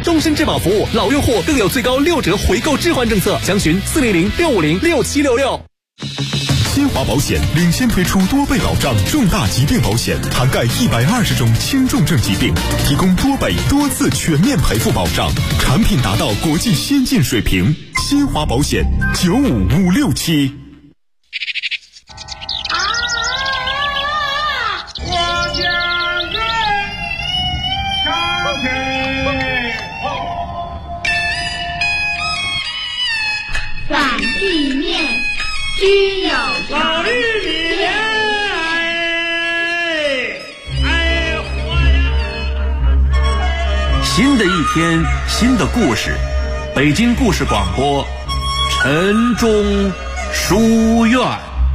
终身质保服务，老用户更有最高6折回购置换政策，详询400-650-6766。 新华保险领先推出多倍保障重大疾病保险，涵盖120种轻重症疾病，提供多倍多次全面赔付保障，产品达到国际先进水平。新华保险95567。 反地面均有老日里面新的一天，新的故事，北京故事广播，晨钟书院。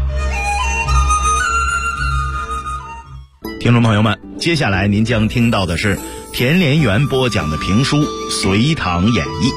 听众朋友们，接下来您将听到的是田连元播讲的评书《隋唐演义》。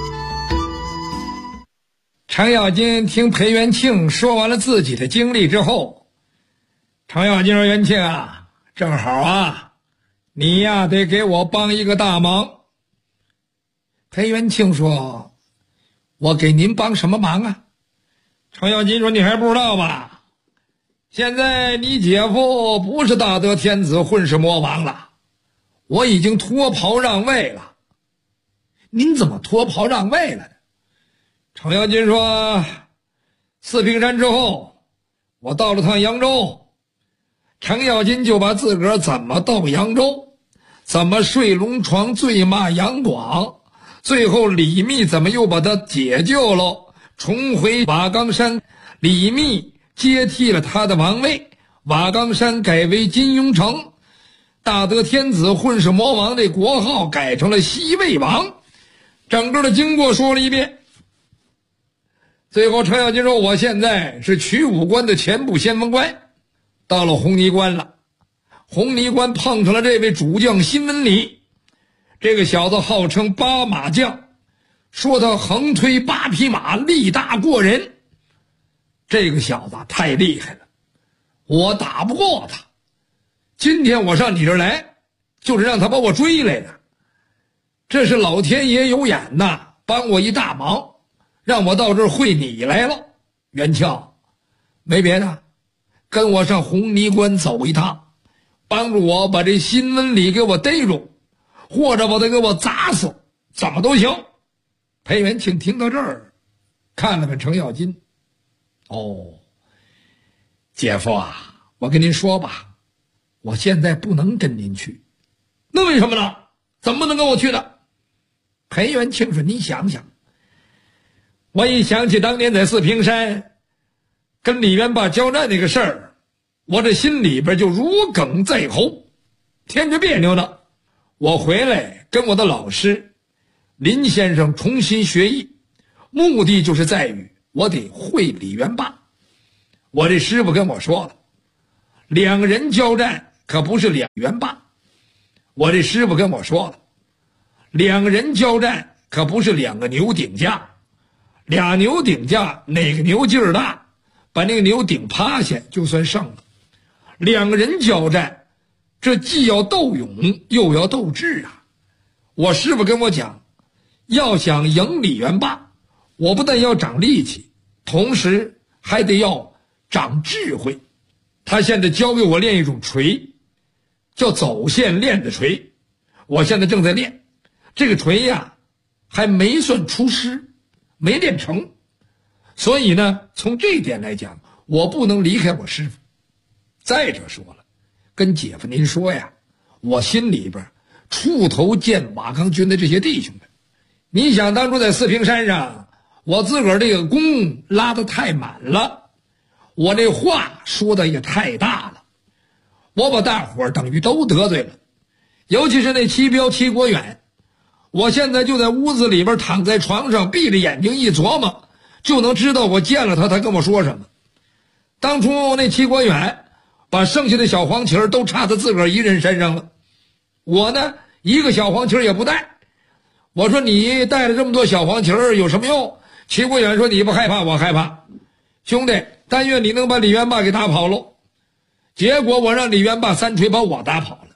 程咬金听裴元庆说完了自己的经历之后，程咬金说：“元庆啊，正好啊，你呀得给我帮一个大忙。”裴元庆说：“我给您帮什么忙啊？”程咬金说：“你还不知道吧？现在你姐夫不是大德天子混世魔王了，我已经脱袍让位了。”您怎么脱袍让位了呢？程咬金说：“四平山之后，我到了趟扬州，程咬金就把自个儿怎么到扬州，怎么睡龙床醉骂杨广，最后李密怎么又把他解救了，重回瓦岗山，李密接替了他的王位，瓦岗山改为金庸城，大德天子混世魔王的国号改成了西魏王，整个的经过说了一遍。最后程咬金说：“我现在是曲武关的前部先锋官，到了红泥关了。红泥关碰上了这位主将辛文礼，这个小子号称8马将，说他横推8匹马，力大过人。这个小子太厉害了，我打不过他。今天我上你这儿来，就是让他把我追来的。这是老天爷有眼呐，帮我一大忙。让我到这儿会你来了，元庆，没别的，跟我上红泥关走一趟，帮助我把这辛文礼给我逮住，或者把他给我砸死，怎么都行。”裴元庆听到这儿，看了看程咬金：“哦，姐夫啊，我跟您说吧，我现在不能跟您去。”“那为什么呢？怎么不能跟我去的？”裴元庆说：“你想想，我一想起当年在四平山跟李元霸交战那个事儿，我这心里边就如鲠在喉，添着别扭呢。我回来跟我的老师林先生重新学艺，目的就是在于我得会李元霸。我这师傅跟我说了，两个人交战可不是两元霸。我这师傅跟我说了，两个人交战可不是两个牛顶架。俩牛顶架，哪个牛劲儿大，把那个牛顶趴下就算胜了。两个人交战，这既要斗勇又要斗智啊。我师傅跟我讲，要想赢李元霸，我不但要长力气，同时还得要长智慧。他现在教给我练一种锤，叫走线练的锤，我现在正在练。这个锤呀，还没算出师，没练成，所以呢，从这一点来讲，我不能离开我师傅。再者说了，跟姐夫您说呀，我心里边触头见瓦岗军的这些弟兄们。你想当初在四平山上，我自个儿这个功拉得太满了，我这话说的也太大了，我把大伙儿等于都得罪了。尤其是那齐彪齐国远，我现在就在屋子里边躺在床上，闭着眼睛一琢磨，就能知道我见了他，他跟我说什么。当初那齐国远把剩下的小黄旗都插在自个儿一人身上了，我呢一个小黄旗也不带。我说你带了这么多小黄旗有什么用？齐国远说你不害怕，我害怕。兄弟，但愿你能把李元霸给打跑喽。结果我让李元霸3锤把我打跑了。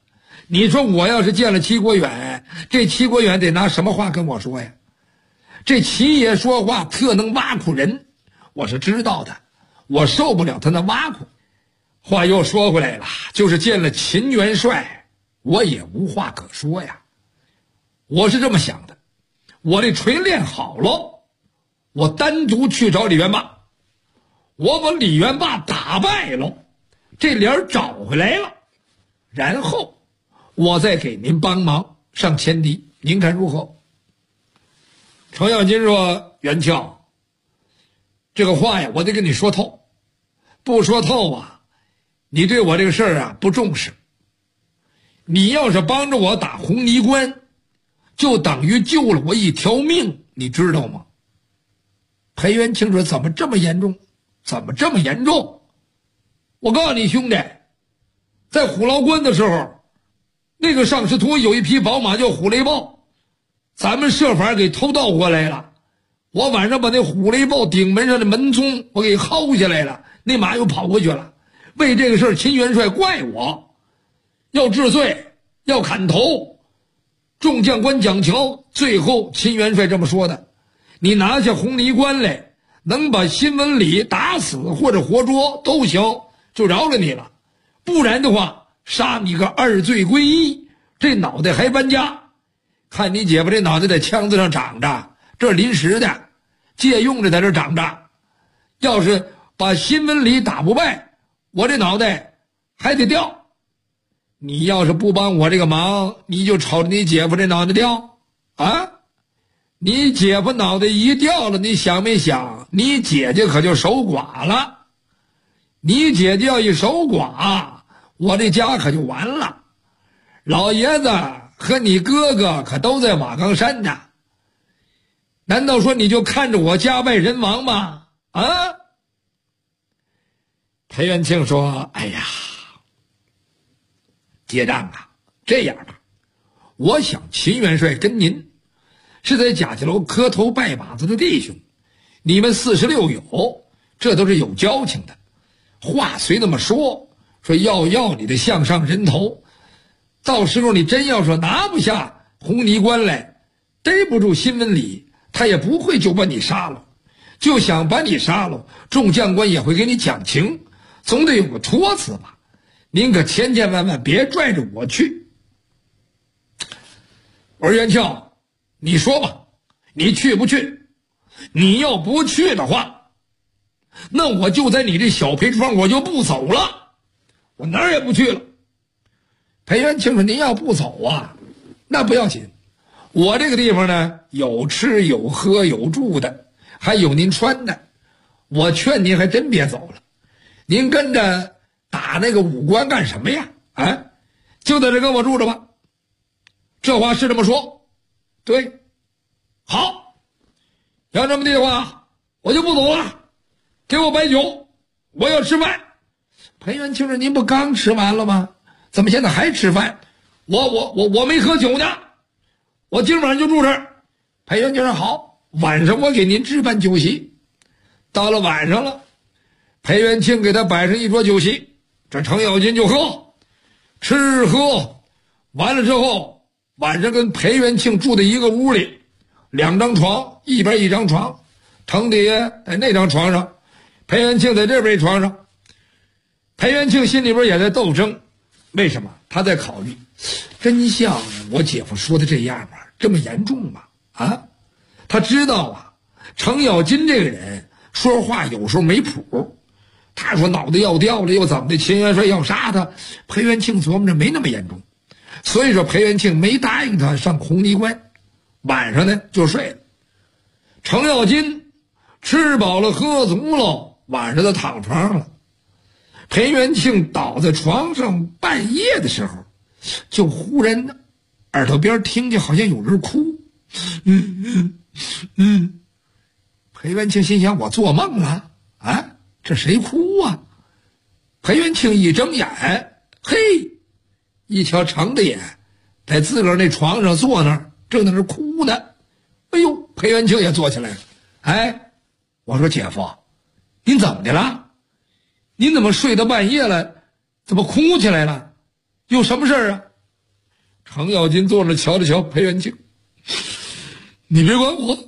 你说我要是见了齐国远，这齐国远得拿什么话跟我说呀？这齐爷说话特能挖苦人，我是知道的，我受不了他那挖苦。话又说回来了，就是见了秦元帅，我也无话可说呀。我是这么想的，我这锤练好了，我单独去找李元霸，我把李元霸打败了，这脸找回来了，然后我再给您帮忙上前敌，您看如何？程咬金说：元庆，这个话呀，我得跟你说透，不说透啊，你对我这个事儿啊不重视。你要是帮着我打红泥关，就等于救了我一条命，你知道吗？裴元庆说：怎么这么严重？怎么这么严重？我告诉你兄弟，在虎牢关的时候，那个上师图有一匹宝马叫虎雷豹，咱们设法给偷盗过来了。我晚上把那虎雷豹顶门上的门宗我给薅下来了，那马又跑过去了。为这个事儿，秦元帅怪我，要治罪，要砍头。众将官讲桥，最后秦元帅这么说的：你拿下红泥关来，能把新闻里打死或者活捉都行，就饶了你了。不然的话，杀你个二罪归一，这脑袋还搬家。看你姐夫这脑袋在枪子上长着，这是临时的，借用着在这长着。要是把新闻里打不败，我这脑袋还得掉。你要是不帮我这个忙，你就瞅着你姐夫这脑袋掉啊！你姐夫脑袋一掉了，你想没想，你姐姐可就守寡了。你姐姐要一守寡，我这家可就完了。老爷子和你哥哥可都在瓦岗山呢，难道说你就看着我家败人亡吗？啊！裴元庆说：哎呀，结账啊，这样吧，我想秦元帅跟您是在贾家楼磕头拜把子的弟兄，你们46友，这都是有交情的。话虽那么说要你的项上人头，到时候你真要说拿不下红泥关来，逮不住新闻里，他也不会就把你杀了。就想把你杀了，众将官也会给你讲情，总得有个托词吧。您可千千万万别拽着我去。我说元庆，你说吧，你去不去？你要不去的话，那我就在你这小裴庄我就不走了，我哪儿也不去了。裴元庆说：您要不走啊，那不要紧，我这个地方呢，有吃有喝有住的，还有您穿的，我劝您还真别走了。您跟着打那个武关干什么呀？啊，就在这跟我住着吧。这话是这么说，对，好，要这么地的话，我就不走了，给我摆酒，我要吃饭。裴元庆说：您不刚吃完了吗？怎么现在还吃饭？我没喝酒呢，我今晚上就住这儿。裴元庆说：好，晚上我给您置办酒席。到了晚上了，裴元庆给他摆上一桌酒席，这程咬金就喝，吃喝完了之后，晚上跟裴元庆住在一个屋里，2张床，一边一张床，程底下在那张床上，裴元庆在这边一床上。裴元庆心里边也在斗争，为什么？他在考虑，真像我姐夫说的这样吗？这么严重吗？啊，他知道啊，程咬金这个人说话有时候没谱。他说脑袋要掉了又怎么的，秦元帅要杀他，裴元庆琢磨着没那么严重，所以说裴元庆没答应他上红泥关，晚上呢就睡了。程咬金吃饱了喝足了，晚上就躺床上了。裴元庆倒在床上，半夜的时候就忽然的耳朵边听见好像有人哭，裴元庆心想：我做梦了啊，这谁哭啊？裴元庆一睁眼，嘿，一瞧程大爷在自个儿那床上坐那儿，正在那哭呢。哎呦，裴元庆也坐起来了。哎，我说姐夫，您怎么的了？您怎么睡到半夜了？怎么哭起来了？有什么事儿啊？ 程咬金坐着瞧了瞧裴元庆，你别管我，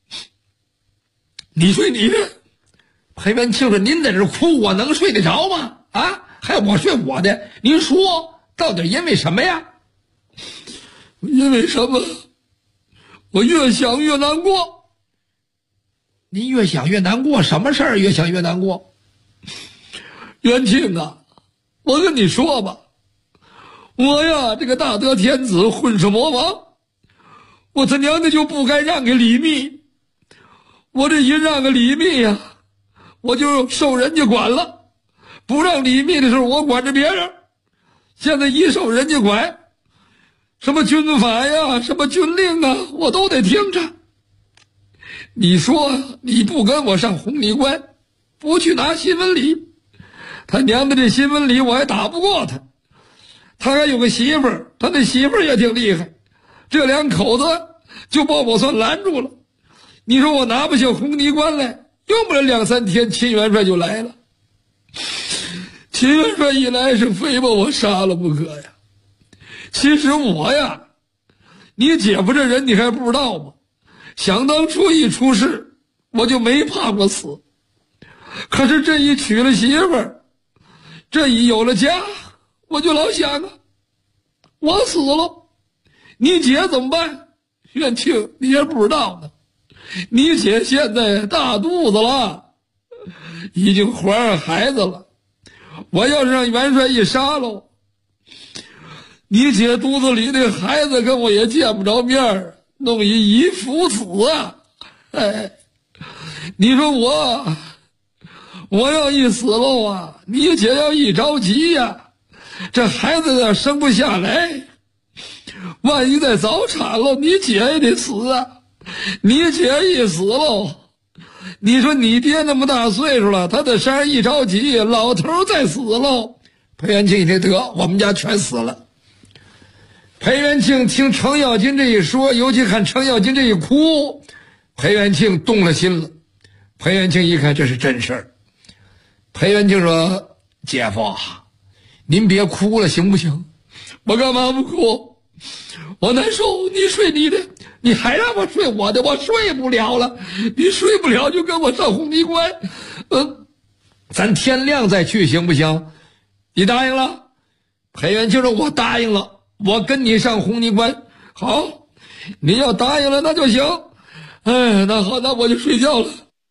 你睡你的。裴元庆说，您在这哭，我能睡得着吗？啊，还我睡我的，您说到底因为什么呀？因为什么？我越想越难过。您越想越难过，什么事儿越想越难过？元庆啊，我跟你说吧，我呀这个大德天子混世魔王，我他娘的就不该让给李密，我这一让给李密呀，我就受人家管了。不让李密的时候我管着别人，现在一受人家管，什么军法呀什么军令啊我都得听着。你说你不跟我上红泥关，不去拿新闻礼，他娘的这新闻礼我还打不过他，他还有个媳妇儿，他那媳妇儿也挺厉害，这两口子就把我算拦住了。你说我拿不下红泥关来，用不了2、3天秦元帅就来了。秦元帅一来是非把我杀了不可呀。其实我呀，你姐夫这人你还不知道吗？想当初一出事我就没怕过死，可是这一娶了媳妇儿，这一有了家，我就老想啊，我死了你姐怎么办？元庆你也不知道呢，你姐现在大肚子了，已经怀上孩子了，我要是让元帅一杀了，你姐肚子里那孩子跟我也见不着面儿，弄一父子啊！哎，你说我要一死了啊，你姐要一着急呀，这孩子要生不下来，万一再早产了，你姐也得死啊！你姐一死了，你说你爹那么大岁数了，他在山上一着急，老头再死了。裴元庆一听得，我们家全死了。裴元庆听程咬金这一说，尤其看程咬金这一哭，裴元庆动了心了。裴元庆一看这是真事儿，裴元庆说：“姐夫，您别哭了行不行？我干嘛不哭？我难受，你睡你的，你还让我睡我的，我睡不了了。你睡不了就跟我上红泥关，咱天亮再去行不行？你答应了？”裴元庆说：“我答应了。我跟你上红泥关，好，你要答应了那就行。哎，那好，那我就睡觉了。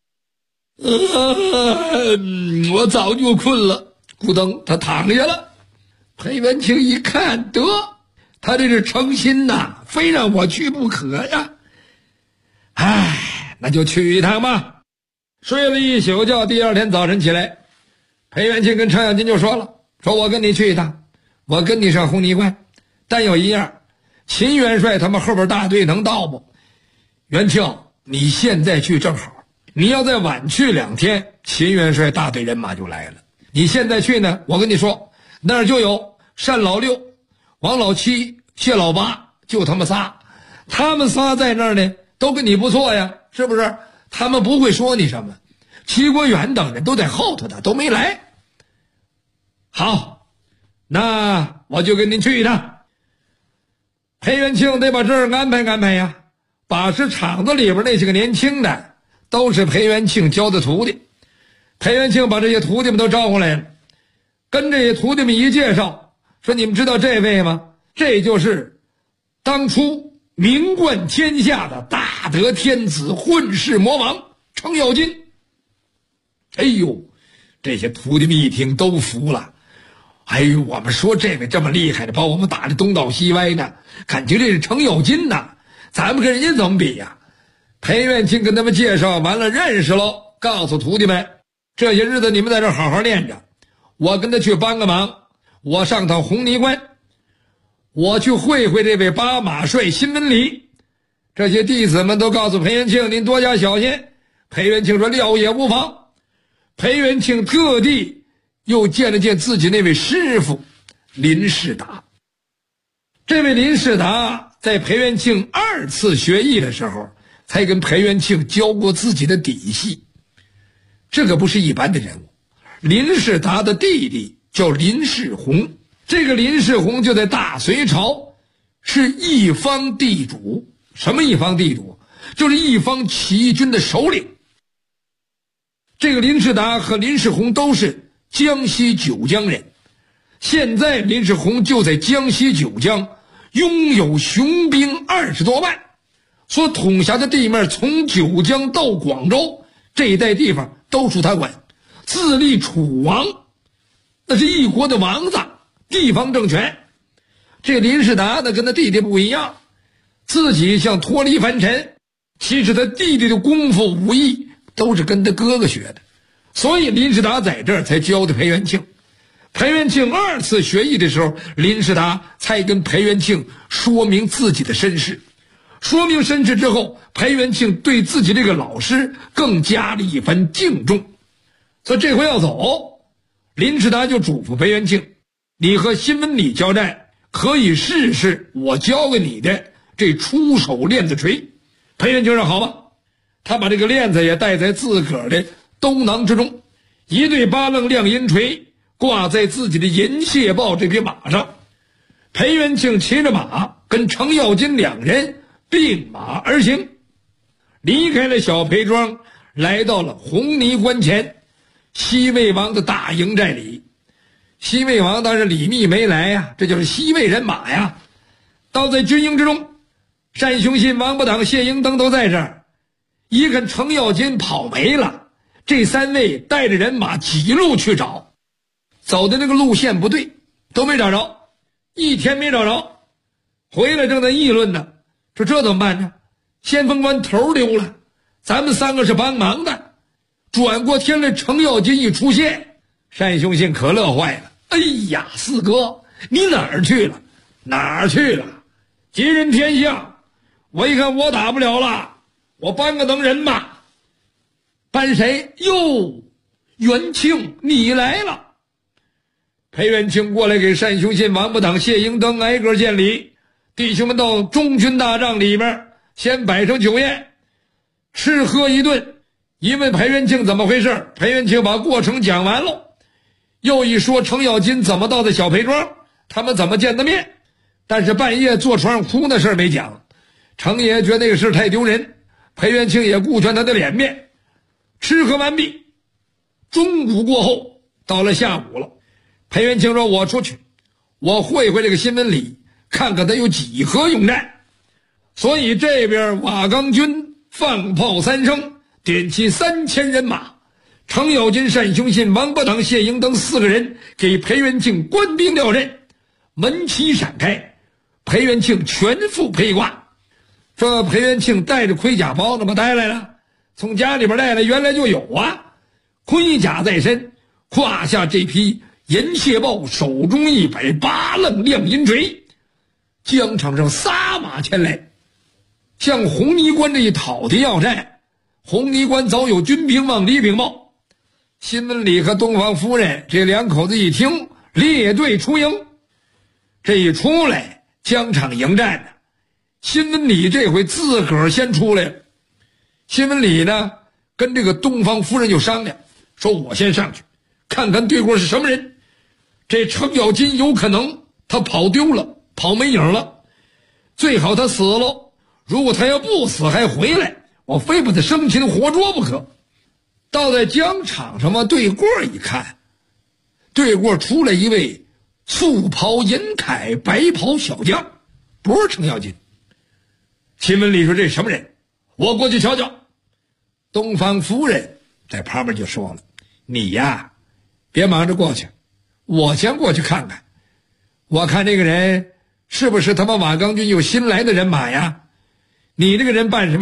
我早就困了。”咕噔，他躺下了。裴元庆一看，得，他这是诚心呐，非让我去不可呀。哎，那就去一趟吧。睡了一宿觉，第二天早晨起来，裴元庆跟程咬金就说了：“说我跟你去一趟，我跟你上红泥关。但有一样，秦元帅他们后边大队能到不？元庆，你现在去正好，你要再晚去2天，秦元帅大队人马就来了。你现在去呢，我跟你说，那儿就有单老六、王老七、谢老八，就他们仨，他们仨在那儿呢，都跟你不错呀，是不是？他们不会说你什么。齐国远等人都在后头的，都没来。好，那我就跟您去一趟。裴元庆得把这儿安排安排呀，把持场子里边那些个年轻的，都是裴元庆教的徒弟。裴元庆把这些徒弟们都招过来了，跟这些徒弟们一介绍，说：“你们知道这位吗？这就是当初名冠天下的大德天子混世魔王程咬金。”哎呦，这些徒弟们一听都服了。哎呦，我们说这位这么厉害的，把我们打得东倒西歪的，感情这是程咬金呐，咱们跟人家怎么比呀？裴元庆跟他们介绍完了，认识喽，告诉徒弟们，这些日子你们在这好好练着，我跟他去帮个忙，我上趟红泥关，我去会会这位八马帅新闻里。这些弟子们都告诉裴元庆，您多加小心。裴元庆说：“料也无妨。”裴元庆特地又见了见自己那位师傅林士达。这位林士达在裴元庆2次学艺的时候，才跟裴元庆教过自己的底细。这可不是一般的人物。林士达的弟弟叫林士弘，这个林士弘就在大隋朝是一方地主。什么一方地主？就是一方起义军的首领。这个林士达和林世宏都是江西九江人，现在林世宏就在江西九江拥有雄兵20多万，所统辖的地面从九江到广州这一带地方都属他管，自立楚王，那是一国的王子，地方政权。这林士达呢跟他弟弟不一样，自己想脱离凡尘，其实他弟弟的功夫武艺都是跟他哥哥学的，所以林士达在这儿才教的裴元庆。裴元庆2次学艺的时候，林士达才跟裴元庆说明自己的身世。说明身世之后，裴元庆对自己这个老师更加了一番敬重。所以这回要走，林士达就嘱咐裴元庆，你和辛文礼交战，可以试试我教给你的这出手链子锤。裴元庆说好吧，他把这个链子也带在自个儿的兜囊之中，一对8楞亮银锤挂在自己的银蟹豹这匹马上。裴元庆骑着马跟程咬金2人并马而行，离开了小裴庄，来到了红泥关前西魏王的大营寨里。西魏王当时李密没来呀，这就是西魏人马呀。到在军营之中，单雄信、王八党、谢英登都在这儿。一看程咬金跑没了，这3位带着人马几路去找，走的那个路线不对，都没找着，一天没找着。回来正在议论呢，说这怎么办呢？先锋官头丢了，咱们3个是帮忙的。转过天来，程咬金一出现，单雄信可乐坏了。哎呀，四哥，你哪儿去了？哪儿去了？吉人天相，我一看我打不了了，我搬个能人吧。搬谁？哟，元庆你来了。裴元庆过来给单雄信、王八党、谢英登挨个见礼。弟兄们到中军大帐里边，先摆上酒宴，吃喝一顿。一问裴元庆怎么回事，裴元庆把过程讲完了，又一说程咬金怎么到的小裴庄，他们怎么见的面。但是半夜坐床上哭那事儿没讲，程爷觉得那个事太丢人，裴元庆也顾全他的脸面。吃喝完毕，中午过后，到了下午了。裴元庆说，我出去，我会会这个新闻里，看看他有几何勇战。所以这边瓦岗军放炮3声，点起3000人马，程咬金、单雄信、王八党、谢英登4个人给裴元庆官兵调任。门旗闪开，裴元庆全副披挂。这裴元庆带着盔甲包怎么带来了？从家里边带来，原来就有啊。盔甲在身，胯下这匹银蟹豹，手中一摆8楞亮银锤，疆场上撒马前来，向红泥关这一讨的要战。红泥关早有军兵往里禀报，辛文礼和东方夫人这2口子一听，列队出营。这一出来，疆场迎战呢。辛文礼这回自个儿先出来了。辛文礼呢，跟这个东方夫人就商量，说我先上去，看看对过是什么人。这程咬金有可能他跑丢了，跑没影了，最好他死了。如果他要不死还回来，我非把他生擒活捉不可。到在疆场上嘛，对过一看，对过出来一位素袍银铠白袍小将，不是程咬金。秦文礼说，这什么人？我过去瞧瞧。东方夫人在旁边就说了，你呀别忙着过去，我先过去看看，我看这个人是不是他们瓦岗军有新来的人马呀？你这个人办什么